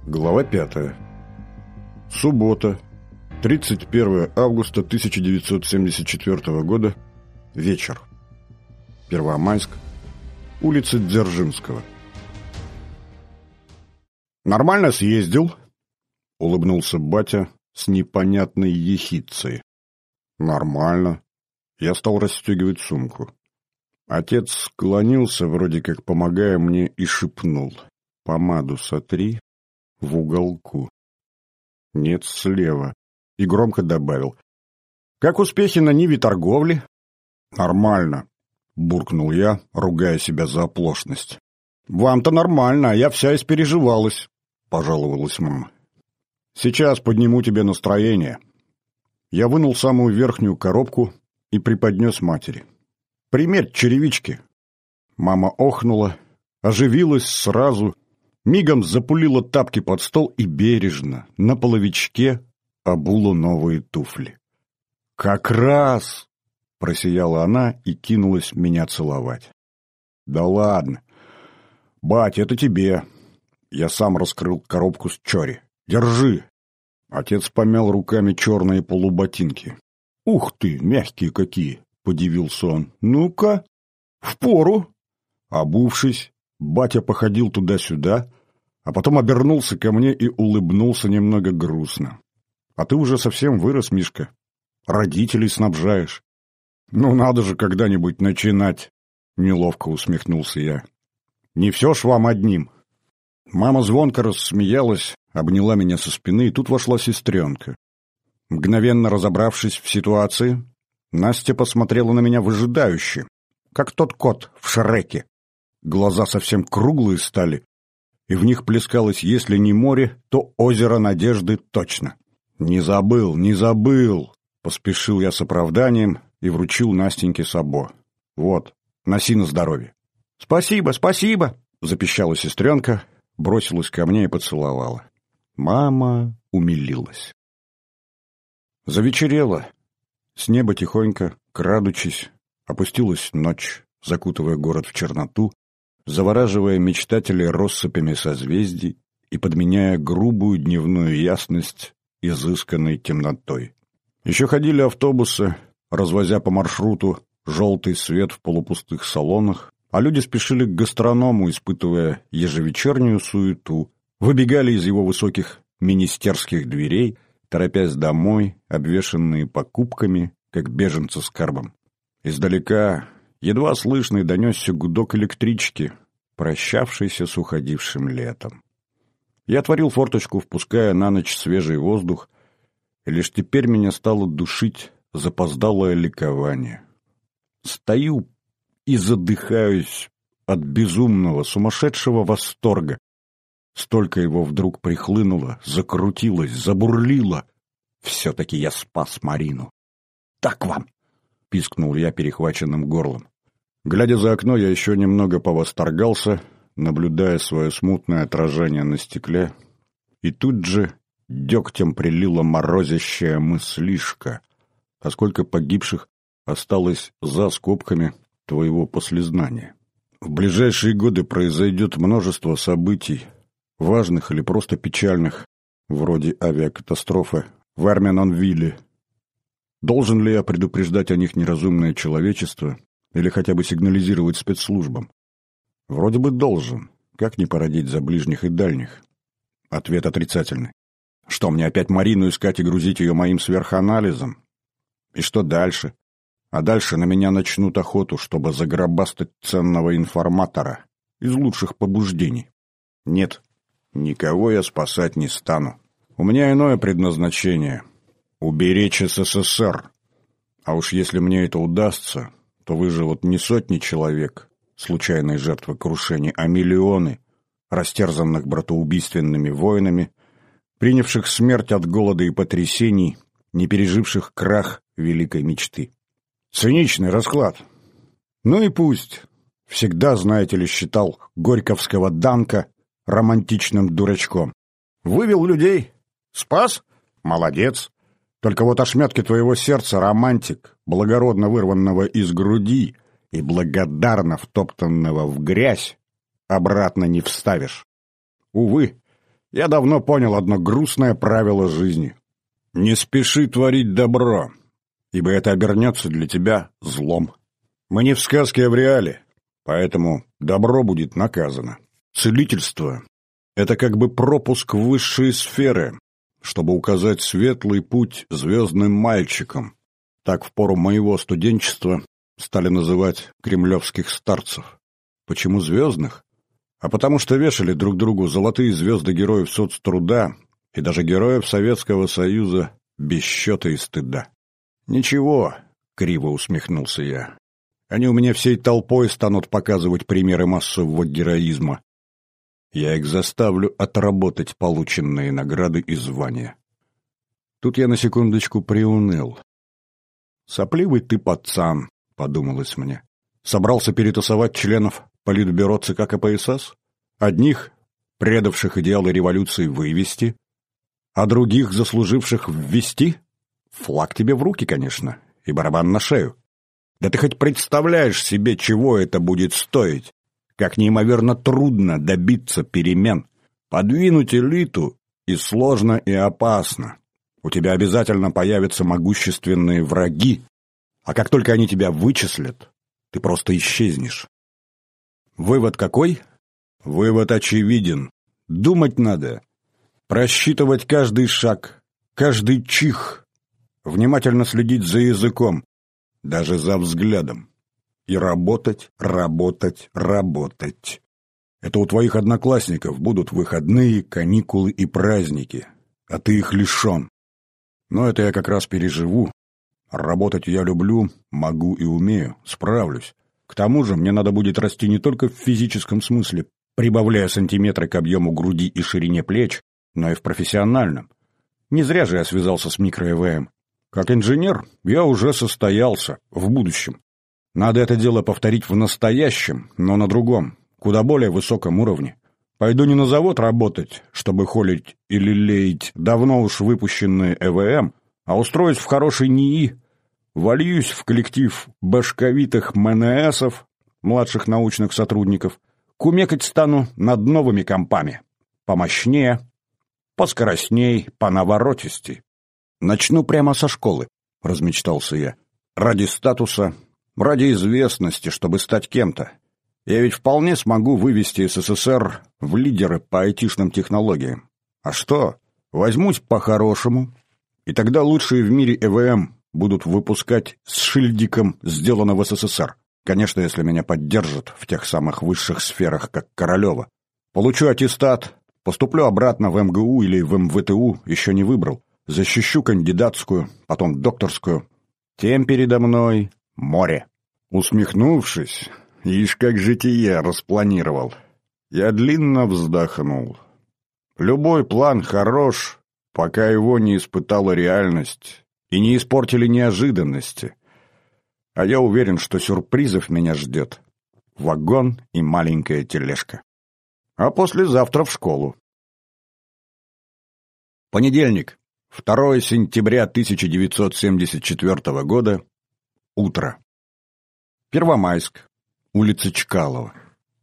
Глава 5. Суббота, 31 августа 1974 года, вечер. Первомайск, улица Дзержинского. «Нормально съездил?» — улыбнулся батя с непонятной ехидцей. «Нормально». Я стал расстегивать сумку. Отец склонился, вроде как помогая мне, и шепнул: «Помаду сотри в уголку». «Нет, слева». И громко добавил: «Как успехи на ниве торговли?» «Нормально», — буркнул я, ругая себя за оплошность. «Вам-то нормально, а я вся испереживалась», — пожаловалась мама. «Сейчас подниму тебе настроение». Я вынул самую верхнюю коробку и преподнес матери. «Примерь черевички». Мама охнула, оживилась сразу, мигом запулила тапки под стол и бережно, на половичке, обула новые туфли. «Как раз!» — просияла она и кинулась меня целовать. «Да ладно! Бать, это тебе!» Я сам раскрыл коробку с чори. «Держи!» Отец помял руками черные полуботинки. «Ух ты, мягкие какие!» — подивился он. «Ну-ка, впору!» Обувшись, батя походил туда-сюда, а потом обернулся ко мне и улыбнулся немного грустно. «А ты уже совсем вырос, Мишка. Родителей снабжаешь». «Ну, надо же когда-нибудь начинать!» — неловко усмехнулся я. «Не все ж вам одним». Мама звонко рассмеялась, обняла меня со спины, и тут вошла сестренка. Мгновенно разобравшись в ситуации, Настя посмотрела на меня выжидающе, как тот кот в Шреке. Глаза совсем круглые стали, и в них плескалось, если не море, то озеро надежды точно. «Не забыл, не забыл!» — поспешил я с оправданием и вручил Настеньке сабо. «Вот, носи на здоровье». «Спасибо, спасибо!» — запищала сестренка, бросилась ко мне и поцеловала. Мама умилилась. Завечерело. С неба тихонько, крадучись, опустилась ночь, закутывая город в черноту, завораживая мечтателей россыпями созвездий и подменяя грубую дневную ясность изысканной темнотой. Еще ходили автобусы, развозя по маршруту желтый свет в полупустых салонах, а люди спешили к гастроному, испытывая ежевечернюю суету, выбегали из его высоких министерских дверей, торопясь домой, обвешанные покупками, как беженцы с карбом. Издалека едва слышный донесся гудок электрички, прощавшийся с уходившим летом. Я отворил форточку, впуская на ночь свежий воздух, и лишь теперь меня стало душить запоздалое ликование. Стою и задыхаюсь от безумного, сумасшедшего восторга. Столько его вдруг прихлынуло, закрутилось, забурлило. Все-таки я спас Марину. «Так вам!» — пискнул я перехваченным горлом. Глядя за окно, я еще немного повосторгался, наблюдая свое смутное отражение на стекле, и тут же дегтем прилила морозящая мыслишка, а сколько погибших осталось за скобками твоего послезнания. В ближайшие годы произойдет множество событий, важных или просто печальных, вроде авиакатастрофы в Эрменонвилле. Должен ли я предупреждать о них неразумное человечество или хотя бы сигнализировать спецслужбам? Вроде бы должен. Как не породить за ближних и дальних? Ответ отрицательный. Что, мне опять Марину искать и грузить ее моим сверханализом? И что дальше? А дальше на меня начнут охоту, чтобы загробастать ценного информатора из лучших побуждений. Нет, никого я спасать не стану. У меня иное предназначение — уберечь СССР. А уж если мне это удастся, то выживут не сотни человек, случайные жертвы крушений, а миллионы, растерзанных братоубийственными войнами, принявших смерть от голода и потрясений, не переживших крах великой мечты. Циничный расклад. Ну и пусть. Всегда, знаете ли, считал горьковского Данка романтичным дурачком. Вывел людей. Спас? Молодец. Только вот ошметки твоего сердца, романтик, благородно вырванного из груди и благодарно втоптанного в грязь, обратно не вставишь. Увы, Я давно понял одно грустное правило жизни. Не спеши творить добро, ибо это обернется для тебя злом. Мы не в сказке, а в реале, поэтому добро будет наказано. Целительство — это как бы пропуск в высшие сферы, чтобы указать светлый путь звездным мальчикам. Так в пору моего студенчества стали называть кремлевских старцев. Почему звездных? А потому что вешали друг другу золотые звезды героев соцтруда и даже героев Советского Союза без счета и стыда. «Ничего», — криво усмехнулся я, — «они у меня всей толпой станут показывать примеры массового героизма. Я их заставлю отработать полученные награды и звания». Тут я на секундочку приуныл. «Сопливый ты пацан», — подумалось мне. Собрался перетасовать членов Политбюро ЦК КПСС? Одних, предавших идеалы революции, вывести, а других, заслуживших, ввести? Флаг тебе в руки, конечно, и барабан на шею. Да ты хоть представляешь себе, чего это будет стоить? Как неимоверно трудно добиться перемен. Подвинуть элиту и сложно, и опасно. У тебя обязательно появятся могущественные враги, а как только они тебя вычислят, ты просто исчезнешь. Вывод какой? Вывод очевиден. Думать надо. Просчитывать каждый шаг, каждый чих. Внимательно следить за языком, даже за взглядом. И работать, работать, работать. Это у твоих одноклассников будут выходные, каникулы и праздники, а ты их лишен. Но это я как раз переживу. Работать я люблю, могу и умею, справлюсь. К тому же мне надо будет расти не только в физическом смысле, прибавляя сантиметры к объему груди и ширине плеч, но и в профессиональном. Не зря же я связался с микро-ЭВМ. Как инженер я уже состоялся в будущем. Надо это дело повторить в настоящем, но на другом, куда более высоком уровне. Пойду не на завод работать, чтобы холить или леять давно уж выпущенные ЭВМ, а устроюсь в хороший НИИ, вольюсь в коллектив башковитых МНСов, младших научных сотрудников, кумекать стану над новыми компами. Помощнее, поскоростней, понаворотистей. Начну прямо со школы, размечтался я. Ради статуса, ради известности, чтобы стать кем-то. Я ведь вполне смогу вывести СССР в лидеры по айтишным технологиям. А что? Возьмусь по-хорошему, и тогда лучшие в мире ЭВМ будут выпускать с шильдиком «Сделано в СССР». Конечно, если меня поддержат в тех самых высших сферах, как Королева. Получу аттестат, поступлю обратно в МГУ или в МВТУ, еще не выбрал. Защищу кандидатскую, потом докторскую. Тем передо мной море. Усмехнувшись, ишь как житие распланировал, я длинно вздохнул. Любой план хорош, пока его не испытала реальность и не испортили неожиданности. А я уверен, что сюрпризов меня ждет вагон и маленькая тележка. А послезавтра в школу. Понедельник, 2 сентября 1974 года, утро. Первомайск, улица Чкалова.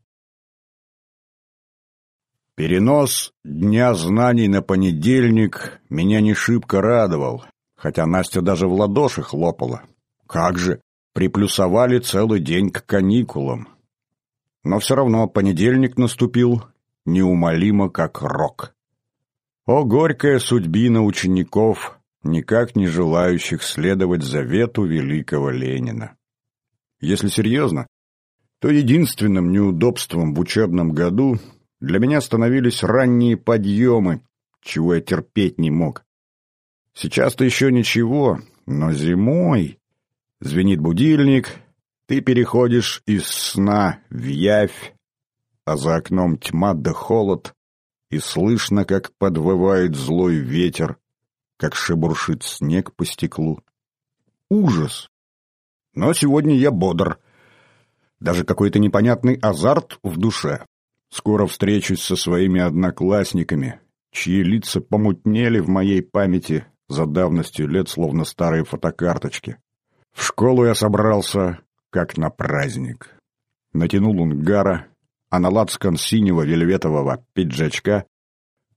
Перенос Дня знаний на понедельник меня не шибко радовал, хотя Настя даже в ладоши хлопала. Как же, приплюсовали целый день к каникулам. Но все равно понедельник наступил неумолимо как рок. О, горькая судьбина учеников, никак не желающих следовать завету великого Ленина. Если серьезно, то единственным неудобством в учебном году для меня становились ранние подъемы, чего я терпеть не мог. Сейчас-то еще ничего, но зимой звенит будильник, ты переходишь из сна в явь, а за окном тьма да холод, и слышно, как подвывает злой ветер, как шебуршит снег по стеклу. Ужас! Но сегодня я бодр. Даже какой-то непонятный азарт в душе. Скоро встречусь со своими одноклассниками, чьи лица помутнели в моей памяти за давностью лет, словно старые фотокарточки. В школу я собрался, как на праздник. Натянул унгара, а на лацкан синего вельветового пиджачка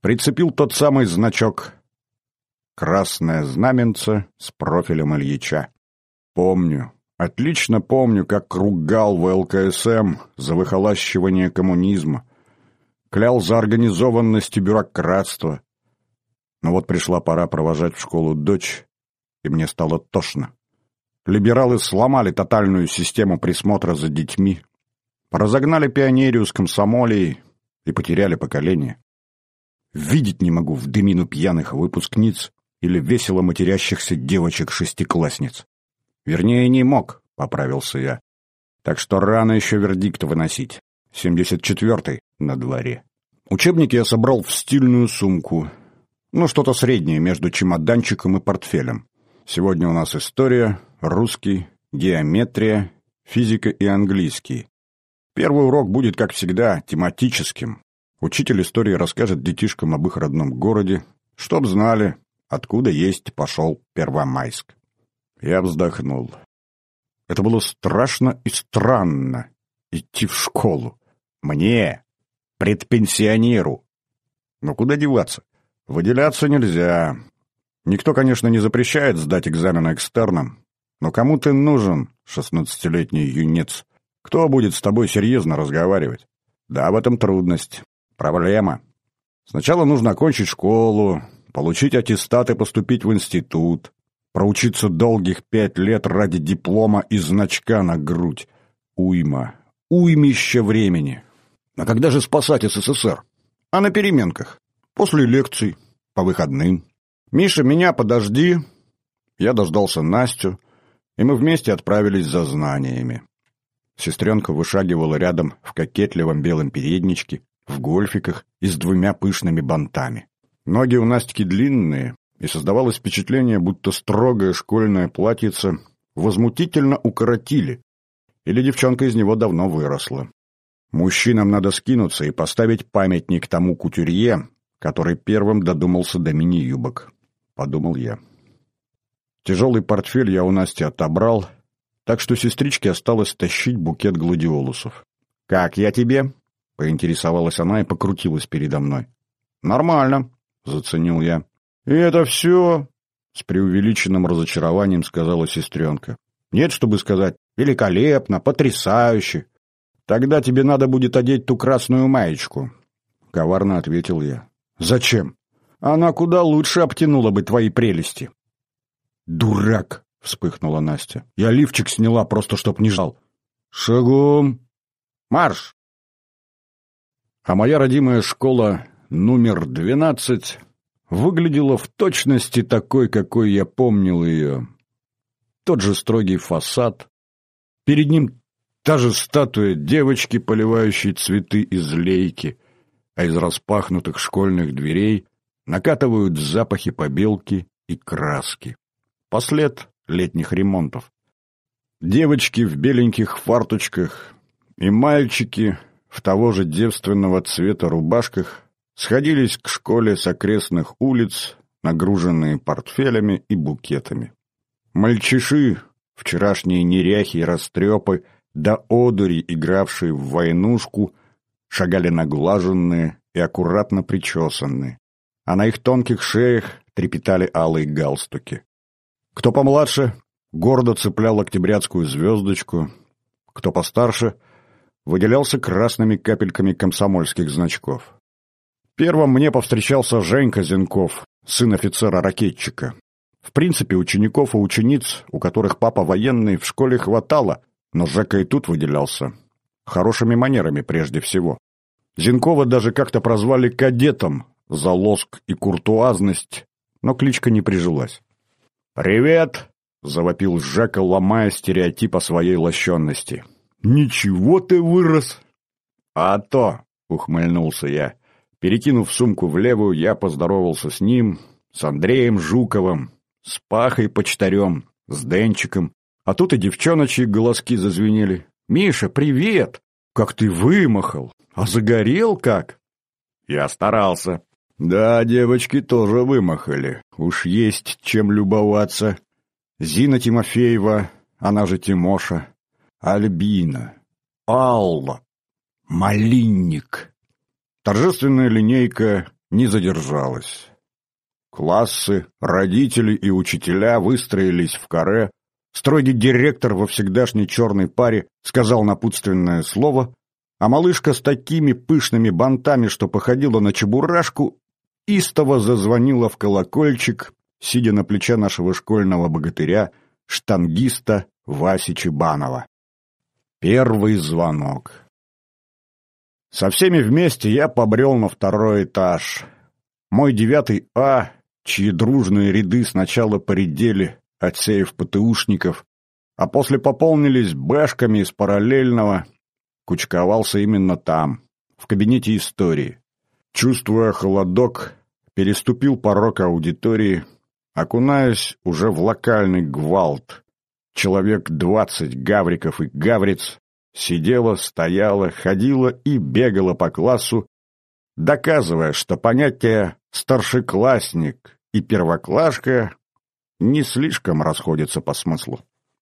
прицепил тот самый значок. Красное знаменце с профилем Ильича. Помню, отлично помню, как ругал в ЛКСМ за выхолащивание коммунизма, клял за организованность и бюрократство. Но вот пришла пора провожать в школу дочь, и мне стало тошно. Либералы сломали тотальную систему присмотра за детьми, разогнали пионерию с комсомолией и потеряли поколение. Видеть не могу в дымину пьяных выпускниц или весело матерящихся девочек-шестиклассниц. Вернее, не мог, поправился я. Так что рано еще вердикт выносить. 74-й на дворе. Учебники я собрал в стильную сумку. Ну, что-то среднее между чемоданчиком и портфелем. Сегодня у нас история, русский, геометрия, физика и английский. Первый урок будет, как всегда, тематическим. Учитель истории расскажет детишкам об их родном городе, чтоб знали, откуда есть пошел Первомайск. Я вздохнул. Это было страшно и странно идти в школу. Мне, предпенсионеру. Но куда деваться? Выделяться нельзя. Никто, конечно, не запрещает сдать экзамен экстерном, но кому ты нужен, 16-летний юнец? Кто будет с тобой серьезно разговаривать? Да, в этом трудность. Проблема. Сначала нужно окончить школу, получить аттестат и поступить в институт, проучиться долгих 5 лет ради диплома и значка на грудь. Уймище времени. А когда же спасать СССР? А на переменках. После лекций, по выходным. «Миша, меня подожди». Я дождался Настю, и мы вместе отправились за знаниями. Сестренка вышагивала рядом в кокетливом белом передничке, в гольфиках и с 2 пышными бантами. Ноги у Настики длинные, и создавалось впечатление, будто строгое школьное платьице возмутительно укоротили, или девчонка из него давно выросла. Мужчинам надо скинуться и поставить памятник тому кутюрье, который первым додумался до мини-юбок, — подумал я. Тяжелый портфель я у Насти отобрал, так что сестричке осталось тащить букет гладиолусов. «Как я тебе?» — поинтересовалась она и покрутилась передо мной. «Нормально», — заценил я. «И это все?» — с преувеличенным разочарованием сказала сестренка. «Нет, чтобы сказать великолепно, потрясающе. Тогда тебе надо будет одеть ту красную маечку», — коварно ответил я. «Зачем? Она куда лучше обтянула бы твои прелести». «Дурак!» — вспыхнула Настя. «Я лифчик сняла, просто чтоб не жал». «Шагом! Марш!» А моя родимая школа номер 12 выглядела в точности такой, какой я помнил ее. Тот же строгий фасад. Перед ним та же статуя девочки, поливающей цветы из лейки, а из распахнутых школьных дверей накатывают запахи побелки и краски. Послед летних ремонтов. Девочки в беленьких фарточках и мальчики в того же девственного цвета рубашках сходились к школе с окрестных улиц, нагруженные портфелями и букетами. Мальчиши, вчерашние неряхи и растрепы, до одури игравшие в войнушку, шагали наглаженные и аккуратно причесанные, а на их тонких шеях трепетали алые галстуки. Кто помладше, гордо цеплял октябрятскую звездочку, кто постарше, выделялся красными капельками комсомольских значков. Первым мне повстречался Женька Зенков, сын офицера-ракетчика. В принципе, учеников и учениц, у которых папа военный, в школе хватало, но Жека и тут выделялся. Хорошими манерами прежде всего. Зенкова даже как-то прозвали кадетом за лоск и куртуазность, но кличка не прижилась. «Привет!» — завопил Жека, ломая стереотип о своей лощенности. «Ничего ты вырос!» «А то!» — ухмыльнулся я. Перекинув сумку в левую, я поздоровался с ним, с Андреем Жуковым, с Пахой Почтарем, с Денчиком. А тут и девчоночьи голоски зазвенели. «Миша, привет! Как ты вымахал! А загорел как?» Я старался. Да, девочки тоже вымахали. Уж есть чем любоваться. Зина Тимофеева, она же Тимоша, Альбина, Алла, Малинник. Торжественная линейка не задержалась. Классы, родители и учителя выстроились в каре. Строгий директор во всегдашней черной паре сказал напутственное слово, а малышка с такими пышными бантами, что походила на чебурашку, истово зазвонила в колокольчик, сидя на плече нашего школьного богатыря, штангиста Васи Чебанова. Первый звонок. Со всеми вместе я побрел на второй этаж. Мой 9 А, чьи дружные ряды сначала поредели, отсеяв ПТУшников, а после пополнились бэшками из параллельного, кучковался именно там, в кабинете истории. Чувствуя холодок, переступил порог аудитории, окунаясь уже в локальный гвалт. Человек 20 гавриков и гавриц сидела, стояла, ходила и бегала по классу, доказывая, что понятия «старшеклассник» и «первоклашка» не слишком расходятся по смыслу.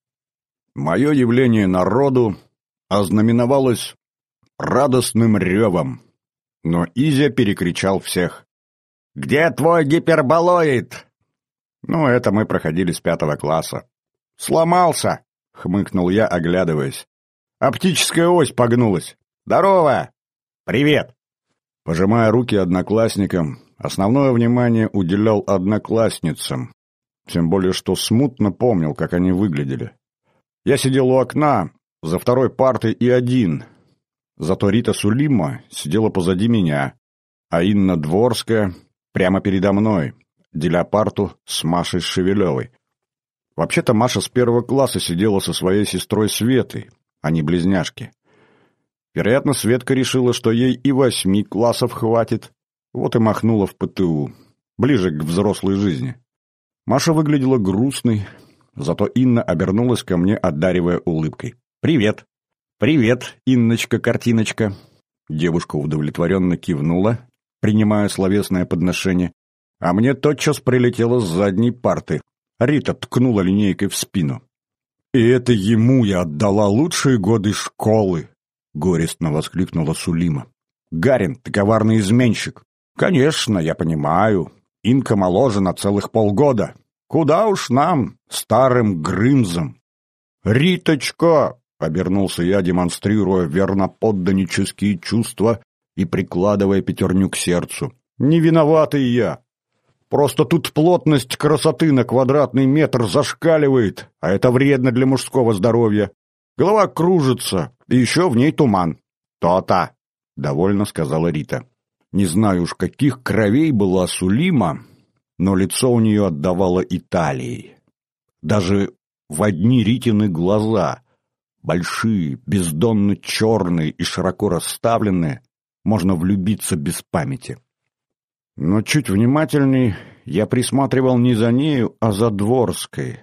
Мое явление народу ознаменовалось радостным ревом, но Изя перекричал всех. «Где твой гиперболоид?» Ну, это мы проходили с 5 класса. «Сломался!» — хмыкнул я, оглядываясь. «Оптическая ось погнулась. Здорово!» «Привет!» Пожимая руки одноклассникам, основное внимание уделял одноклассницам, тем более что смутно помнил, как они выглядели. Я сидел у окна, за второй партой и один. Зато Рита Сулима сидела позади меня, а Инна Дворская прямо передо мной, деля парту с Машей Шевелевой. Вообще-то Маша с 1 класса сидела со своей сестрой Светой, а не близняшки. Вероятно, Светка решила, что ей и 8 классов хватит, вот и махнула в ПТУ, ближе к взрослой жизни. Маша выглядела грустной, зато Инна обернулась ко мне, одаривая улыбкой. «Привет!» «Привет, Инночка-картиночка!» Девушка удовлетворенно кивнула, принимая словесное подношение, а мне тотчас прилетело с задней парты. Рита ткнула линейкой в спину. «И это ему я отдала лучшие годы школы!» — горестно воскликнула Сулима. «Гарин, ты коварный изменщик!» «Конечно, я понимаю. Инка моложе на целых полгода. Куда уж нам, старым грымзам!» «Риточка!» — обернулся я, демонстрируя верноподданнические чувства и прикладывая пятерню к сердцу. «Не виноватый я. Просто тут плотность красоты на квадратный метр зашкаливает, а это вредно для мужского здоровья. Голова кружится, и еще в ней туман». «То-то!» — довольно сказала Рита. Не знаю уж, каких кровей была Сулима, но лицо у нее отдавало Италией. Даже в одни Ритины глаза, большие, бездонно черные и широко расставленные, можно влюбиться без памяти. Но чуть внимательней я присматривал не за нею, а за Дворской.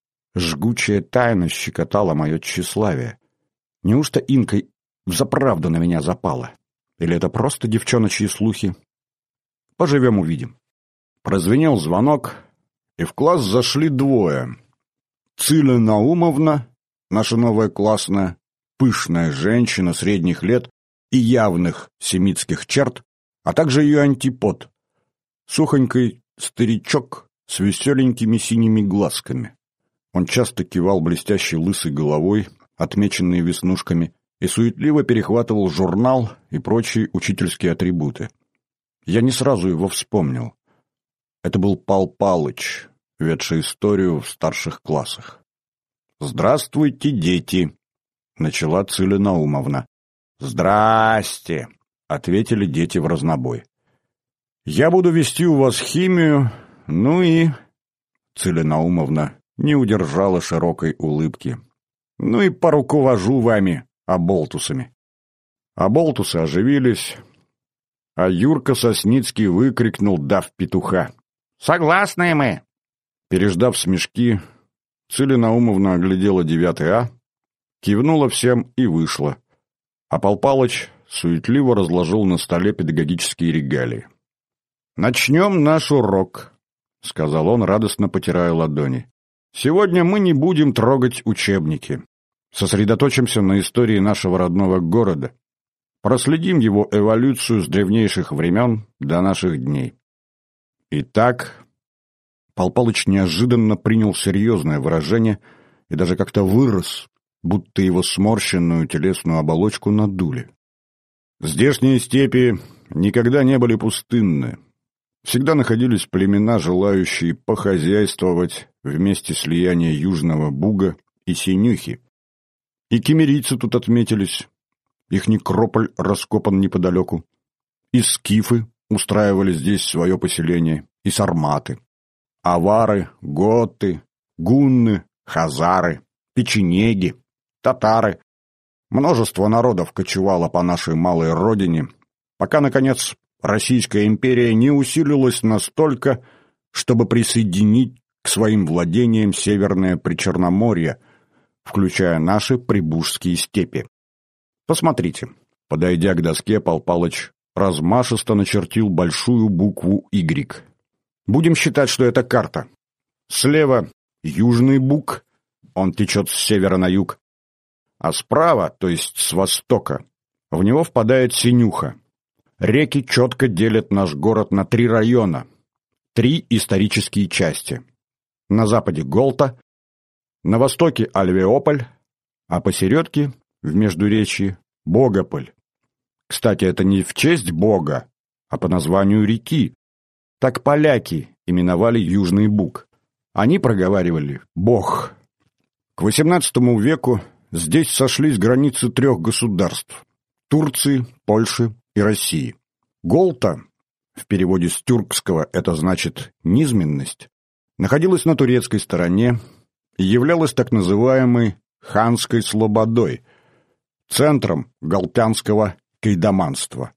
Жгучая тайна щекотала мое тщеславие. Неужто Инка взаправду на меня запала? Или это просто девчоночьи слухи? Поживем — увидим. Прозвенел звонок, и в класс зашли двое. Циля Наумовна, наша новая классная, пышная женщина средних лет и явных семитских черт, а также ее антипод, сухонький старичок с веселенькими синими глазками. Он часто кивал блестящей лысой головой, отмеченной веснушками, и суетливо перехватывал журнал и прочие учительские атрибуты. Я не сразу его вспомнил. Это был Пал Палыч, ведший историю в старших классах. «Здравствуйте, дети!» — начала Циля Наумовна. «Здрасте!» — ответили дети вразнобой. «Я буду вести у вас химию, ну и...» Циля Наумовна не удержала широкой улыбки. «Ну и поруковожу вами, оболтусами». Оболтусы оживились, а Юрка Сосницкий выкрикнул, дав петуха: «Согласны мы!» Переждав смешки, Циля Наумовна оглядела 9 А, кивнула всем и вышла, а Пал Палыч суетливо разложил на столе педагогические регалии. «Начнем наш урок», — сказал он, радостно потирая ладони. «Сегодня мы не будем трогать учебники. Сосредоточимся на истории нашего родного города. Проследим его эволюцию с древнейших времен до наших дней. Итак, Пал Палыч неожиданно принял серьезное выражение и даже как-то вырос, будто его сморщенную телесную оболочку надули. Здешние степи никогда не были пустынны. Всегда находились племена, желающие похозяйствовать вместе слияния Южного Буга и Синюхи. И киммерийцы тут отметились, их некрополь раскопан неподалеку. И скифы устраивали здесь свое поселение, и сарматы. Авары, готы, гунны, хазары, печенеги, татары. Множество народов кочевало по нашей малой родине, пока, наконец, Российская империя не усилилась настолько, чтобы присоединить к своим владениям Северное Причерноморье, включая наши Прибужские степи. Посмотрите. Подойдя к доске, Пал Палыч размашисто начертил большую букву «Y». Будем считать, что это карта. Слева Южный Буг, он течет с севера на юг, а справа, то есть с востока, в него впадает Синюха. Реки четко делят наш город на 3 района, 3 исторические части. На западе Голта, на востоке Альвеополь, а посередке, в междуречье, Богополь. Кстати, это не в честь Бога, а по названию реки. Так поляки именовали Южный Буг. Они проговаривали «Бог». К XVIII веку здесь сошлись границы 3 государств – Турции, Польши и России. Голта, в переводе с тюркского это значит «низменность», находилась на турецкой стороне и являлась так называемой ханской слободой, центром галтянского кайдаманства.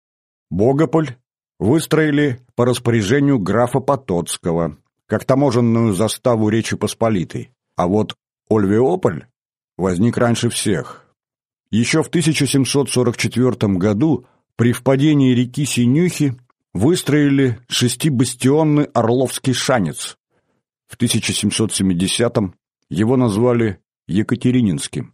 Богополь выстроили по распоряжению графа Потоцкого, как таможенную заставу Речи Посполитой, а вот Ольвеополь возник раньше всех. Еще в 1744 году при впадении реки Синюхи выстроили 6-бастионный Орловский шанец. В 1770-м его назвали Екатерининским.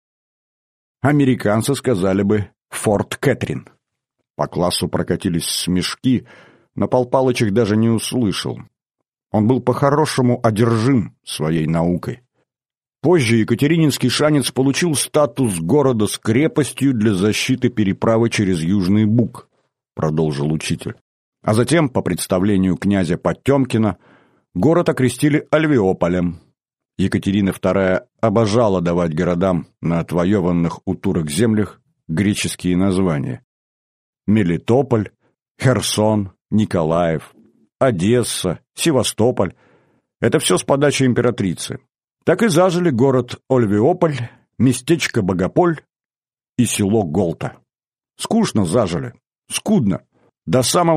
Американцы сказали бы «Форт Кэтрин». По классу прокатились смешки, но Пал Палыч их даже не услышал. Он был по-хорошему одержим своей наукой. Позже Екатерининский шанец получил статус города с крепостью для защиты переправы через Южный Буг, продолжил учитель. А затем, по представлению князя Потемкина, город окрестили Альвеополем. Екатерина II обожала давать городам на отвоеванных у турок землях греческие названия. Мелитополь, Херсон, Николаев, Одесса, Севастополь – это все с подачи императрицы. Так и зажили город Ольвеополь, местечко Богополь и село Голта. Скучно зажили, скудно, до самого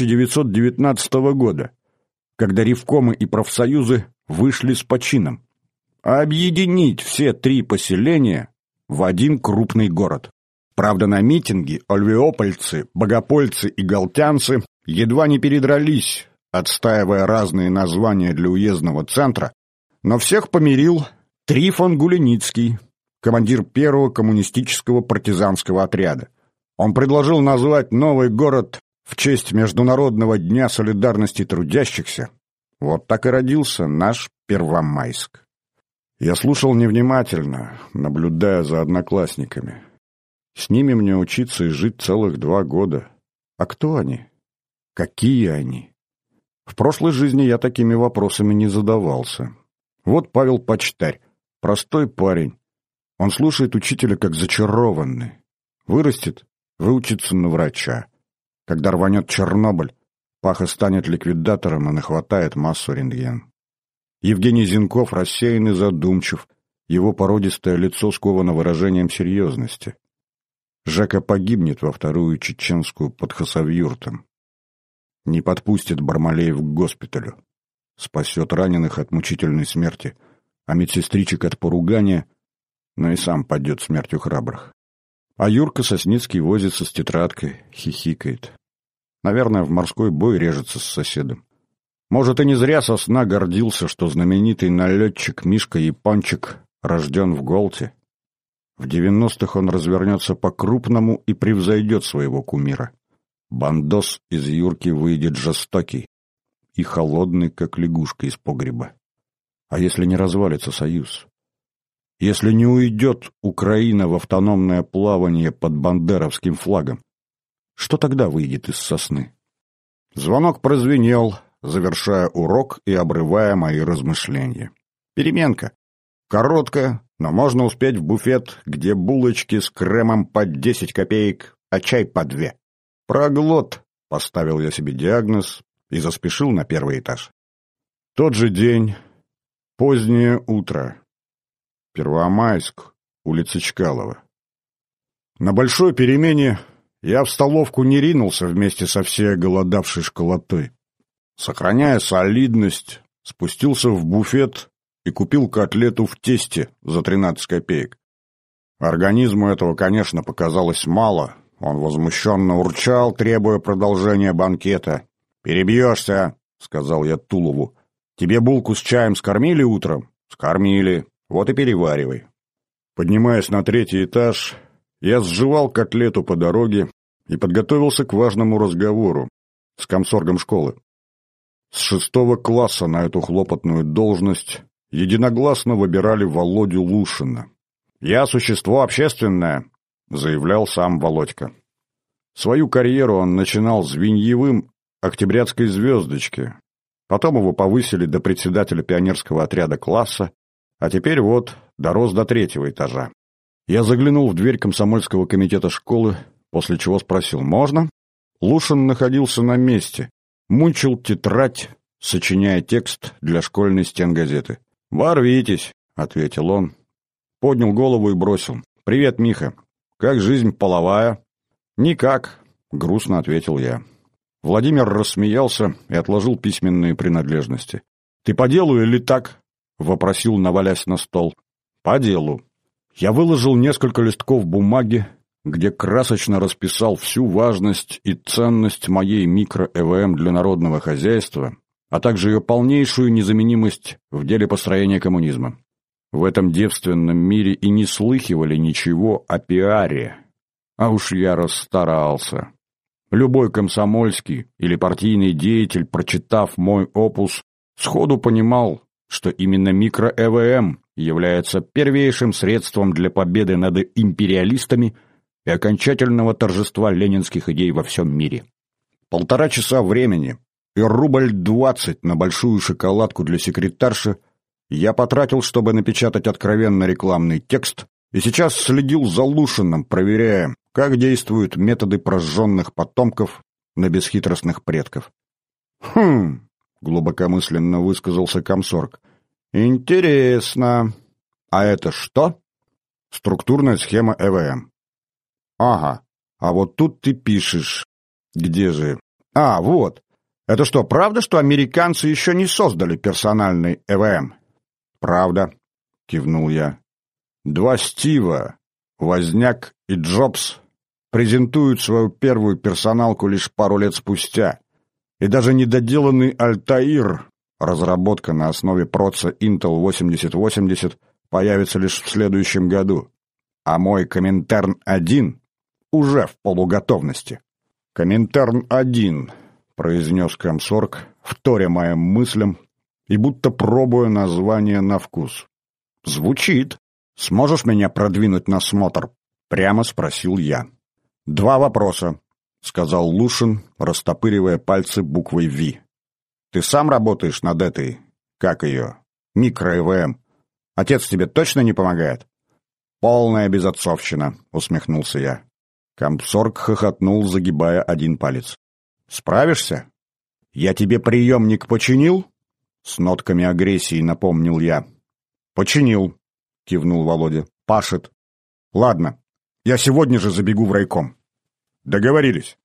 1919 года, когда ревкомы и профсоюзы вышли с почином. А объединить все 3 поселения в один крупный город. Правда, на митинге ольвеопольцы, богопольцы и галтянцы едва не передрались, отстаивая разные названия для уездного центра, но всех помирил Трифон Гуленицкий, командир 1-го коммунистического партизанского отряда. Он предложил назвать новый город в честь Международного дня солидарности трудящихся. Вот так и родился наш Первомайск. Я слушал невнимательно, наблюдая за одноклассниками. С ними мне учиться и жить целых 2 года. А кто они? Какие они? В прошлой жизни я такими вопросами не задавался. Вот Павел Почтарь, простой парень. Он слушает учителя как зачарованный. Вырастет, выучится на врача. Когда рванет Чернобыль, Паха станет ликвидатором и нахватает массу рентген. Евгений Зинков рассеян и задумчив. Его породистое лицо сковано выражением серьезности. Жека погибнет во Вторую Чеченскую под Хасавюртом. Не подпустит Бармалеев к госпиталю. Спасет раненых от мучительной смерти, а медсестричек от поругания, но и сам падет смертью храбрых. А Юрка Сосницкий возится с тетрадкой, хихикает. Наверное, в морской бой режется с соседом. Может, и не зря Сосна гордился, что знаменитый налетчик Мишка Япончик рожден в Голте. В 90-х он развернется по-крупному и превзойдет своего кумира. Бандос из Юрки выйдет жестокий и холодный, как лягушка из погреба. А если не развалится союз? Если не уйдет Украина в автономное плавание под бандеровским флагом? Что тогда выйдет из сосны? Звонок прозвенел, завершая урок и обрывая мои размышления. Переменка. Короткая, но можно успеть в буфет, где булочки с кремом по 10 копеек, а чай по 2. «Проглот», — поставил я себе диагноз и заспешил на первый этаж. Тот же день, позднее утро. Первомайск, улица Чкалова. На большой перемене я в столовку не ринулся вместе со всей оголодавшей школотой. Сохраняя солидность, спустился в буфет и купил котлету в тесте за 13 копеек. Организму этого, конечно, показалось мало. Он возмущенно урчал, требуя продолжения банкета. «Перебьешься», — сказал я Тулову. «Тебе булку с чаем скормили утром?» «Скормили. Вот и переваривай». Поднимаясь на 3-й этаж, я сживал котлету по дороге и подготовился к важному разговору с комсоргом школы. С 6 класса на эту хлопотную должность единогласно выбирали Володю Лушина. «Я существо общественное», — заявлял сам Володька. Свою карьеру он начинал звеньевым октябрятской звездочки. Потом его повысили до председателя пионерского отряда класса, а теперь вот дорос до 3-го этажа. Я заглянул в дверь комсомольского комитета школы, после чего спросил «можно?». Лушин находился на месте, мучил тетрадь, сочиняя текст для школьной стенгазеты. «Ворвитесь», — ответил он, поднял голову и бросил. «Привет, Миха. Как жизнь половая?» «Никак», — грустно ответил я. Владимир рассмеялся и отложил письменные принадлежности. «Ты по делу или так?» — вопросил, навалясь на стол. «По делу». Я выложил несколько листков бумаги, где красочно расписал всю важность и ценность моей микро-ЭВМ для народного хозяйства, а также ее полнейшую незаменимость в деле построения коммунизма. В этом девственном мире и не слыхивали ничего о пиаре. А уж я расстарался. Любой комсомольский или партийный деятель, прочитав мой опус, сходу понимал, что именно микро-ЭВМ является первейшим средством для победы над империалистами и окончательного торжества ленинских идей во всем мире. 1,5 часа времени и рубль 20 на большую шоколадку для секретарши я потратил, чтобы напечатать откровенно рекламный текст, и сейчас следил за Лушиным, проверяя, как действуют методы прожженных потомков на бесхитростных предков. «Хм», — глубокомысленно высказался комсорг, — «интересно. А это что?» «Структурная схема ЭВМ». «Ага, а вот тут ты пишешь. Где же? А, вот. Это что, правда, что американцы еще не создали персональный ЭВМ?» «Правда», — кивнул я. 2 Стива, Возняк и Джобс, презентуют свою первую персоналку лишь пару лет спустя, и даже недоделанный Альтаир, разработка на основе проца Intel 8080, появится лишь в следующем году, а мой Коминтерн-1 уже в полуготовности. «Коминтерн-1», — произнес комсорг, вторя моим мыслям и будто пробуя название на вкус. «Звучит. Сможешь меня продвинуть на смотр?» — прямо спросил я. 2 вопроса, — сказал Лушин, растопыривая пальцы буквой «Ви». «Ты сам работаешь над этой, как ее, микро-ЭВМ? Отец тебе точно не помогает?» «Полная безотцовщина», — усмехнулся я. Комсорг хохотнул, загибая 1 палец. «Справишься? Я тебе приемник починил?» С нотками агрессии напомнил я. «Починил», — кивнул Володя. «Пашет. Ладно, я сегодня же забегу в райком». «Договорились».